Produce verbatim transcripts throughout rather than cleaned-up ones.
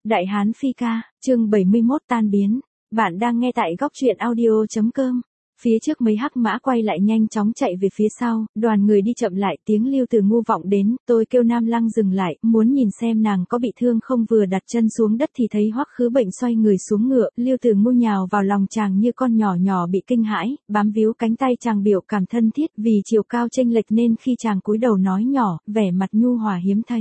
Đại Hán Phi Ca, chương bảy mươi mốt tan biến. Bạn đang nghe tại góc truyện audio chấm com. Phía trước mấy hắc mã quay lại nhanh chóng chạy về phía sau, đoàn người đi chậm lại, tiếng Lưu Từ Ngu vọng đến, tôi kêu Nam Lăng dừng lại, muốn nhìn xem nàng có bị thương không, vừa đặt chân xuống đất thì thấy Hoắc Khứ Bệnh xoay người xuống ngựa, Lưu Từ Ngu nhào vào lòng chàng như con nhỏ nhỏ bị kinh hãi, bám víu cánh tay chàng biểu cảm thân thiết, vì chiều cao chênh lệch nên khi chàng cúi đầu nói nhỏ, vẻ mặt nhu hòa hiếm thấy.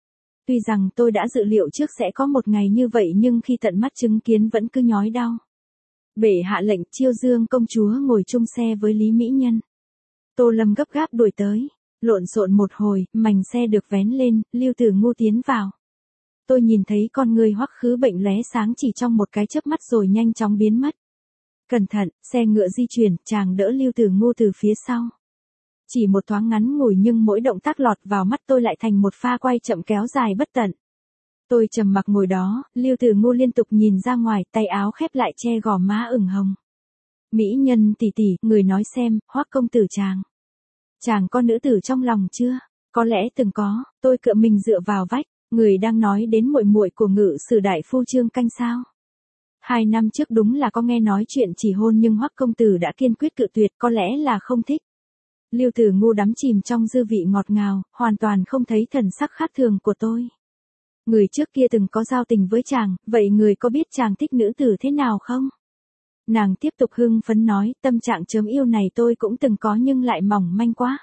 Tuy rằng tôi đã dự liệu trước sẽ có một ngày như vậy nhưng khi tận mắt chứng kiến vẫn cứ nhói đau. Bệ hạ lệnh Chiêu Dương công chúa ngồi chung xe với Lý Mỹ Nhân. Tô Lâm gấp gáp đuổi tới, lộn xộn một hồi, mành xe được vén lên, Lưu Từ Ngu tiến vào. Tôi nhìn thấy con người Hoắc Khứ Bệnh lóe sáng chỉ trong một cái chớp mắt rồi nhanh chóng biến mất. Cẩn thận, xe ngựa di chuyển, chàng đỡ Lưu Từ Ngu từ phía sau. Chỉ một thoáng ngắn ngủi nhưng mỗi động tác lọt vào mắt tôi lại thành một pha quay chậm kéo dài bất tận. Tôi trầm mặc ngồi đó, Lưu Từ Ngu liên tục nhìn ra ngoài, tay áo khép lại che gò má ửng hồng. Mỹ Nhân tỷ tỷ, người nói xem, Hoắc công tử chàng. Chàng có nữ tử trong lòng chưa? Có lẽ từng có, tôi cựa mình dựa vào vách, người đang nói đến muội muội của Ngự sử đại phu Trương Canh sao? Hai năm trước đúng là có nghe nói chuyện chỉ hôn nhưng Hoắc công tử đã kiên quyết cự tuyệt, có lẽ là không thích. Lưu Từ Ngu đắm chìm trong dư vị ngọt ngào, hoàn toàn không thấy thần sắc khác thường của tôi. Người trước kia từng có giao tình với chàng, vậy người có biết chàng thích nữ tử thế nào không? Nàng tiếp tục hưng phấn nói, tâm trạng chớm yêu này tôi cũng từng có nhưng lại mỏng manh quá.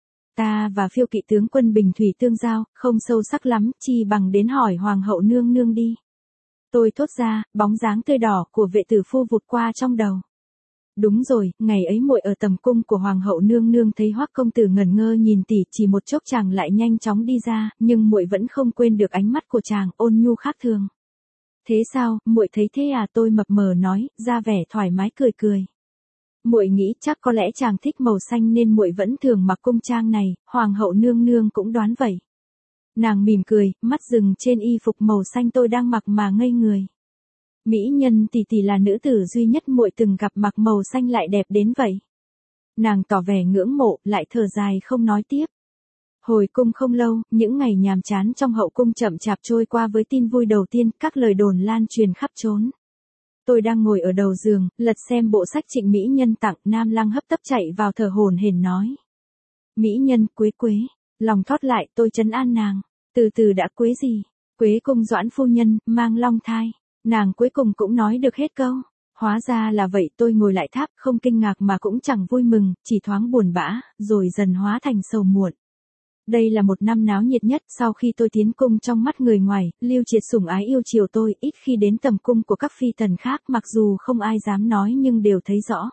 Ta và Phiêu Kỵ tướng quân Bình Thủy tương giao, không sâu sắc lắm, chi bằng đến hỏi Hoàng hậu nương nương đi. Tôi thốt ra, bóng dáng tươi đỏ của vệ tử phu vụt qua trong đầu. Đúng rồi, ngày ấy muội ở tầm cung của Hoàng hậu nương nương thấy Hoắc công tử ngẩn ngơ nhìn tỷ, chỉ một chốc chàng lại nhanh chóng đi ra, nhưng muội vẫn không quên được ánh mắt của chàng, ôn nhu khác thường. Thế sao, muội thấy thế à? Tôi mập mờ nói, ra vẻ thoải mái cười cười. Muội nghĩ chắc có lẽ chàng thích màu xanh nên muội vẫn thường mặc cung trang này, Hoàng hậu nương nương cũng đoán vậy. Nàng mỉm cười, mắt dừng trên y phục màu xanh tôi đang mặc mà ngây người. Mỹ Nhân tỷ tỷ là nữ tử duy nhất muội từng gặp mặc màu xanh lại đẹp đến vậy. Nàng tỏ vẻ ngưỡng mộ, lại thở dài không nói tiếp. Hồi cung không lâu, những ngày nhàm chán trong hậu cung chậm chạp trôi qua với tin vui đầu tiên, các lời đồn lan truyền khắp trốn. Tôi đang ngồi ở đầu giường, lật xem bộ sách Trịnh Mỹ Nhân tặng, Nam Lăng hấp tấp chạy vào thở hổn hển nói. Mỹ Nhân, quế quế, lòng thót lại, tôi trấn an nàng, từ từ đã, quế gì? Quế cung Doãn phu nhân, mang long thai. Nàng cuối cùng cũng nói được hết câu. Hóa ra là vậy, tôi ngồi lại tháp, không kinh ngạc mà cũng chẳng vui mừng, chỉ thoáng buồn bã, rồi dần hóa thành sầu muộn. Đây là một năm náo nhiệt nhất sau khi tôi tiến cung trong mắt người ngoài, Lưu Triệt sủng ái yêu chiều tôi, ít khi đến tầm cung của các phi tần khác, mặc dù không ai dám nói nhưng đều thấy rõ.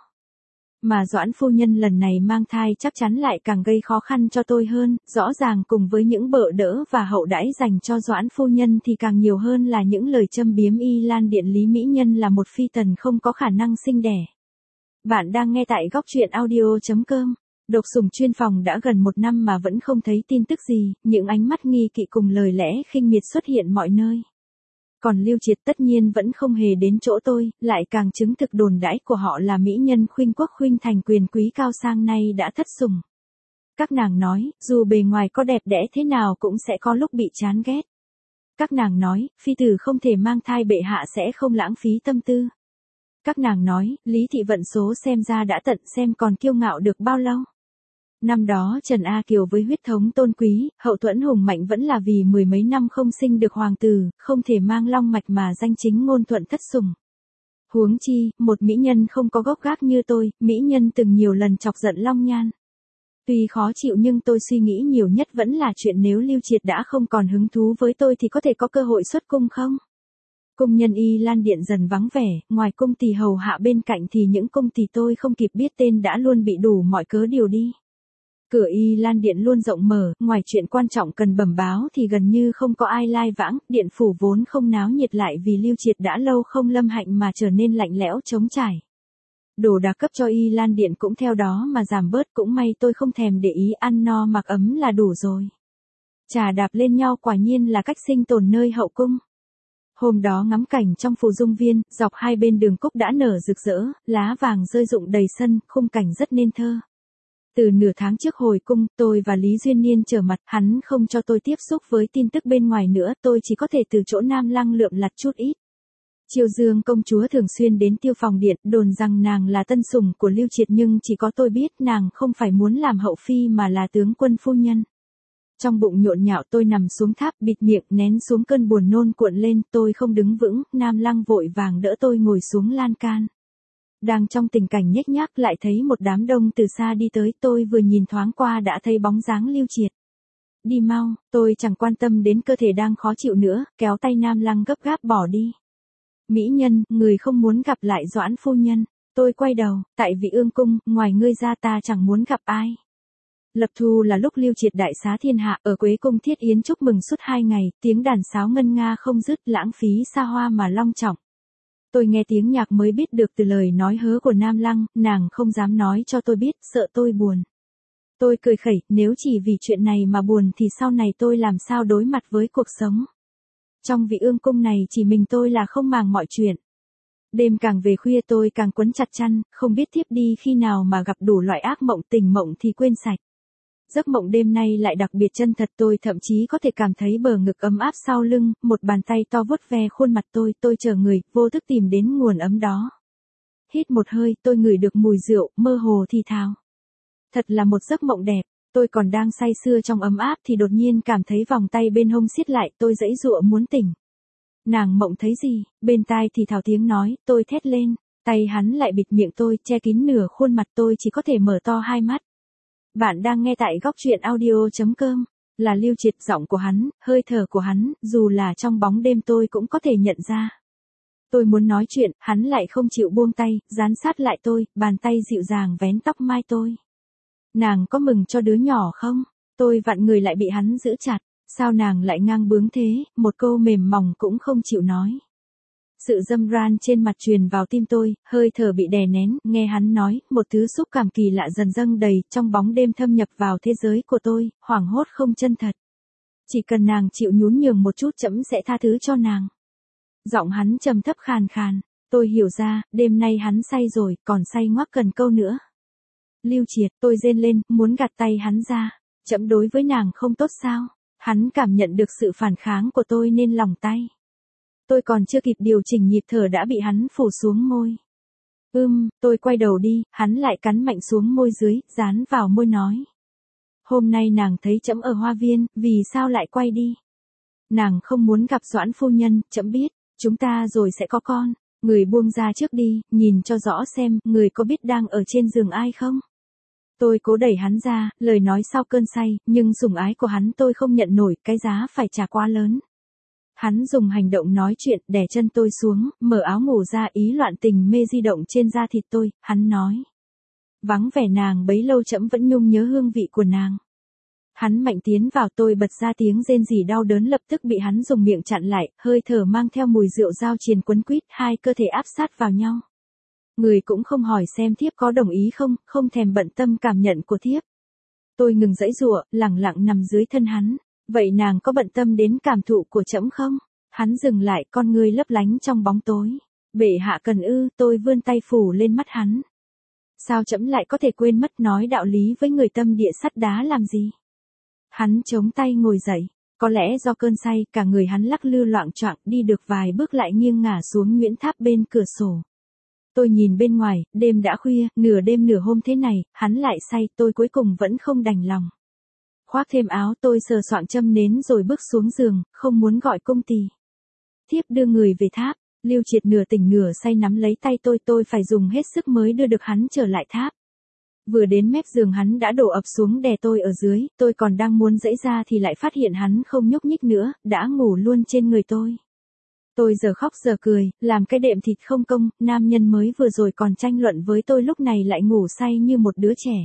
Mà Doãn phu nhân lần này mang thai chắc chắn lại càng gây khó khăn cho tôi hơn, rõ ràng cùng với những bợ đỡ và hậu đãi dành cho Doãn phu nhân thì càng nhiều hơn là những lời châm biếm Y Lan Điện Lý Mỹ Nhân là một phi tần không có khả năng sinh đẻ. Bạn đang nghe tại góc truyện audio chấm com. Độc sủng chuyên phòng đã gần một năm mà vẫn không thấy tin tức gì, những ánh mắt nghi kỵ cùng lời lẽ khinh miệt xuất hiện mọi nơi. Còn Lưu Triệt tất nhiên vẫn không hề đến chỗ tôi, lại càng chứng thực đồn đãi của họ là mỹ nhân khuynh quốc khuynh thành quyền quý cao sang nay đã thất sủng. Các nàng nói, dù bề ngoài có đẹp đẽ thế nào cũng sẽ có lúc bị chán ghét. Các nàng nói, phi tử không thể mang thai, bệ hạ sẽ không lãng phí tâm tư. Các nàng nói, Lý thị vận số xem ra đã tận, xem còn kiêu ngạo được bao lâu. Năm đó Trần A Kiều với huyết thống tôn quý, hậu thuẫn hùng mạnh vẫn là vì mười mấy năm không sinh được hoàng tử, không thể mang long mạch mà danh chính ngôn thuận thất sủng. Huống chi, một mỹ nhân không có gốc gác như tôi, mỹ nhân từng nhiều lần chọc giận Long Nhan. Tuy khó chịu nhưng tôi suy nghĩ nhiều nhất vẫn là chuyện nếu Lưu Triệt đã không còn hứng thú với tôi thì có thể có cơ hội xuất cung không? Cung nhân Y Lan Điện dần vắng vẻ, ngoài cung tỳ hầu hạ bên cạnh thì những cung tỳ tôi không kịp biết tên đã luôn bị đủ mọi cớ điều đi. Cửa Y Lan Điện luôn rộng mở, ngoài chuyện quan trọng cần bẩm báo thì gần như không có ai lai vãng, điện phủ vốn không náo nhiệt lại vì Lưu Triệt đã lâu không lâm hạnh mà trở nên lạnh lẽo trống trải. Đồ đạc cấp cho Y Lan Điện cũng theo đó mà giảm bớt, cũng may tôi không thèm để ý, ăn no mặc ấm là đủ rồi. Trà đạp lên nhau quả nhiên là cách sinh tồn nơi hậu cung. Hôm đó ngắm cảnh trong Phù Dung Viên, dọc hai bên đường cúc đã nở rực rỡ, lá vàng rơi rụng đầy sân, khung cảnh rất nên thơ. Từ nửa tháng trước hồi cung, tôi và Lý Duyên Niên trở mặt, hắn không cho tôi tiếp xúc với tin tức bên ngoài nữa, tôi chỉ có thể từ chỗ Nam Lăng lượm lặt chút ít. Chiêu Dương công chúa thường xuyên đến Tiêu Phòng Điện, đồn rằng nàng là tân sủng của Lưu Triệt, nhưng chỉ có tôi biết nàng không phải muốn làm hậu phi mà là tướng quân phu nhân. Trong bụng nhộn nhạo tôi nằm xuống tháp, bịt miệng nén xuống cơn buồn nôn cuộn lên, tôi không đứng vững, Nam Lăng vội vàng đỡ tôi ngồi xuống lan can. Đang trong tình cảnh nhếch nhác lại thấy một đám đông từ xa đi tới, tôi vừa nhìn thoáng qua đã thấy bóng dáng Lưu Triệt. Đi mau, tôi chẳng quan tâm đến cơ thể đang khó chịu nữa, kéo tay Nam Lăng gấp gáp bỏ đi. Mỹ nhân, người không muốn gặp lại Doãn phu nhân. Tôi quay đầu, tại Vị Ương cung, ngoài ngươi ra ta chẳng muốn gặp ai. Lập thu là lúc Lưu Triệt đại xá thiên hạ, ở Quế cung thiết yến chúc mừng suốt hai ngày, tiếng đàn sáo ngân nga không dứt, lãng phí xa hoa mà long trọng. Tôi nghe tiếng nhạc mới biết được từ lời nói hớ của Nam Lăng, nàng không dám nói cho tôi biết, sợ tôi buồn. Tôi cười khẩy, nếu chỉ vì chuyện này mà buồn thì sau này tôi làm sao đối mặt với cuộc sống. Trong Vị Ương cung này chỉ mình tôi là không màng mọi chuyện. Đêm càng về khuya tôi càng quấn chặt chăn, không biết thiếp đi khi nào mà gặp đủ loại ác mộng, tỉnh mộng thì quên sạch. Giấc mộng đêm nay lại đặc biệt chân thật, tôi thậm chí có thể cảm thấy bờ ngực ấm áp sau lưng, một bàn tay to vuốt ve khuôn mặt tôi, tôi chờ người, vô thức tìm đến nguồn ấm đó. Hít một hơi, tôi ngửi được mùi rượu, mơ hồ thì thào. Thật là một giấc mộng đẹp, tôi còn đang say sưa trong ấm áp thì đột nhiên cảm thấy vòng tay bên hông siết lại, tôi giãy giụa muốn tỉnh. Nàng mộng thấy gì, bên tai thì thào tiếng nói, tôi thét lên, tay hắn lại bịt miệng tôi, che kín nửa khuôn mặt, tôi chỉ có thể mở to hai mắt. Bạn đang nghe tại góc truyện audio chấm com, là Lưu Triệt, giọng của hắn, hơi thở của hắn, dù là trong bóng đêm tôi cũng có thể nhận ra. Tôi muốn nói chuyện, hắn lại không chịu buông tay, dán sát lại tôi, bàn tay dịu dàng vén tóc mai tôi. Nàng có mừng cho đứa nhỏ không? Tôi vặn người lại bị hắn giữ chặt, sao nàng lại ngang bướng thế, một câu mềm mỏng cũng không chịu nói. Sự dâm ran trên mặt truyền vào tim tôi, hơi thở bị đè nén, nghe hắn nói, một thứ xúc cảm kỳ lạ dần dâng đầy, trong bóng đêm thâm nhập vào thế giới của tôi, hoảng hốt không chân thật. Chỉ cần nàng chịu nhún nhường một chút trẫm sẽ tha thứ cho nàng. Giọng hắn trầm thấp khàn khàn, tôi hiểu ra, đêm nay hắn say rồi, còn say ngoác cần câu nữa. Lưu Triệt, tôi rên lên, muốn gạt tay hắn ra, trẫm đối với nàng không tốt sao? Hắn cảm nhận được sự phản kháng của tôi nên lỏng tay. Tôi còn chưa kịp điều chỉnh nhịp thở đã bị hắn phủ xuống môi. Ưm, tôi quay đầu đi, hắn lại cắn mạnh xuống môi dưới, dán vào môi nói. Hôm nay nàng thấy trẫm ở hoa viên, vì sao lại quay đi? Nàng không muốn gặp Doãn phu nhân, trẫm biết, chúng ta rồi sẽ có con. Người buông ra trước đi, nhìn cho rõ xem, người có biết đang ở trên giường ai không? Tôi cố đẩy hắn ra, lời nói sau cơn say, nhưng sủng ái của hắn tôi không nhận nổi, cái giá phải trả quá lớn. Hắn dùng hành động nói chuyện, đè chân tôi xuống, mở áo ngủ ra, ý loạn tình mê di động trên da thịt tôi, hắn nói. Vắng vẻ nàng bấy lâu trẫm vẫn nhung nhớ hương vị của nàng. Hắn mạnh tiến vào, tôi bật ra tiếng rên rỉ đau đớn, lập tức bị hắn dùng miệng chặn lại, hơi thở mang theo mùi rượu giao triền quấn quýt, hai cơ thể áp sát vào nhau. Người cũng không hỏi xem thiếp có đồng ý không, không thèm bận tâm cảm nhận của thiếp. Tôi ngừng giãy giụa, lẳng lặng nằm dưới thân hắn. Vậy nàng có bận tâm đến cảm thụ của trẫm không? Hắn dừng lại, con ngươi lấp lánh trong bóng tối. Bệ hạ cần ư, tôi vươn tay phủ lên mắt hắn. Sao trẫm lại có thể quên mất, nói đạo lý với người tâm địa sắt đá làm gì? Hắn chống tay ngồi dậy, có lẽ do cơn say, cả người hắn lắc lư loạng choạng, đi được vài bước lại nghiêng ngả xuống Nguyễn Tháp bên cửa sổ. Tôi nhìn bên ngoài, đêm đã khuya, nửa đêm nửa hôm thế này, hắn lại say, tôi cuối cùng vẫn không đành lòng. Khoác thêm áo, tôi sờ soạng châm nến rồi bước xuống giường, không muốn gọi cung tỳ. Thiếp đưa người về tháp, Lưu Triệt nửa tỉnh nửa say nắm lấy tay tôi, tôi phải dùng hết sức mới đưa được hắn trở lại tháp. Vừa đến mép giường hắn đã đổ ập xuống đè tôi ở dưới, tôi còn đang muốn giãy ra thì lại phát hiện hắn không nhúc nhích nữa, đã ngủ luôn trên người tôi. Tôi giờ khóc giờ cười, làm cái đệm thịt không công, nam nhân mới vừa rồi còn tranh luận với tôi lúc này lại ngủ say như một đứa trẻ.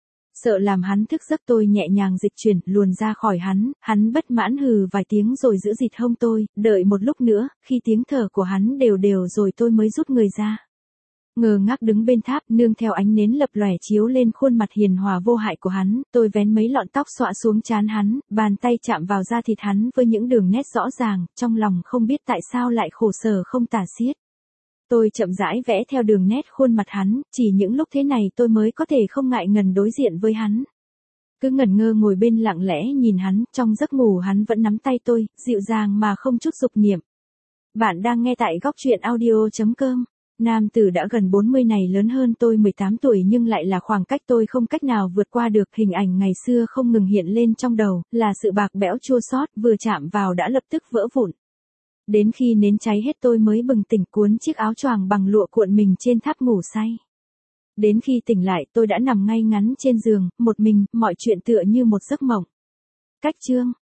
Sợ làm hắn thức giấc tôi nhẹ nhàng dịch chuyển, luồn ra khỏi hắn, hắn bất mãn hừ vài tiếng rồi giữ dịt hông tôi, đợi một lúc nữa, khi tiếng thở của hắn đều đều rồi tôi mới rút người ra. Ngờ ngác đứng bên tháp, nương theo ánh nến lập lòe chiếu lên khuôn mặt hiền hòa vô hại của hắn, tôi vén mấy lọn tóc xõa xuống trán hắn, bàn tay chạm vào da thịt hắn với những đường nét rõ ràng, trong lòng không biết tại sao lại khổ sở không tả xiết. Tôi chậm rãi vẽ theo đường nét khuôn mặt hắn, chỉ những lúc thế này tôi mới có thể không ngại ngần đối diện với hắn. Cứ ngẩn ngơ ngồi bên lặng lẽ nhìn hắn, trong giấc ngủ hắn vẫn nắm tay tôi, dịu dàng mà không chút dục niệm. Bạn đang nghe tại góc truyện audio.com. Nam tử đã gần bốn mươi này lớn hơn tôi mười tám tuổi nhưng lại là khoảng cách tôi không cách nào vượt qua được. Hình ảnh ngày xưa không ngừng hiện lên trong đầu, là sự bạc bẽo chua xót, vừa chạm vào đã lập tức vỡ vụn. Đến khi nến cháy hết tôi mới bừng tỉnh, cuốn chiếc áo choàng bằng lụa cuộn mình trên tháp ngủ say. Đến khi tỉnh lại tôi đã nằm ngay ngắn trên giường, một mình, mọi chuyện tựa như một giấc mộng. Cách chương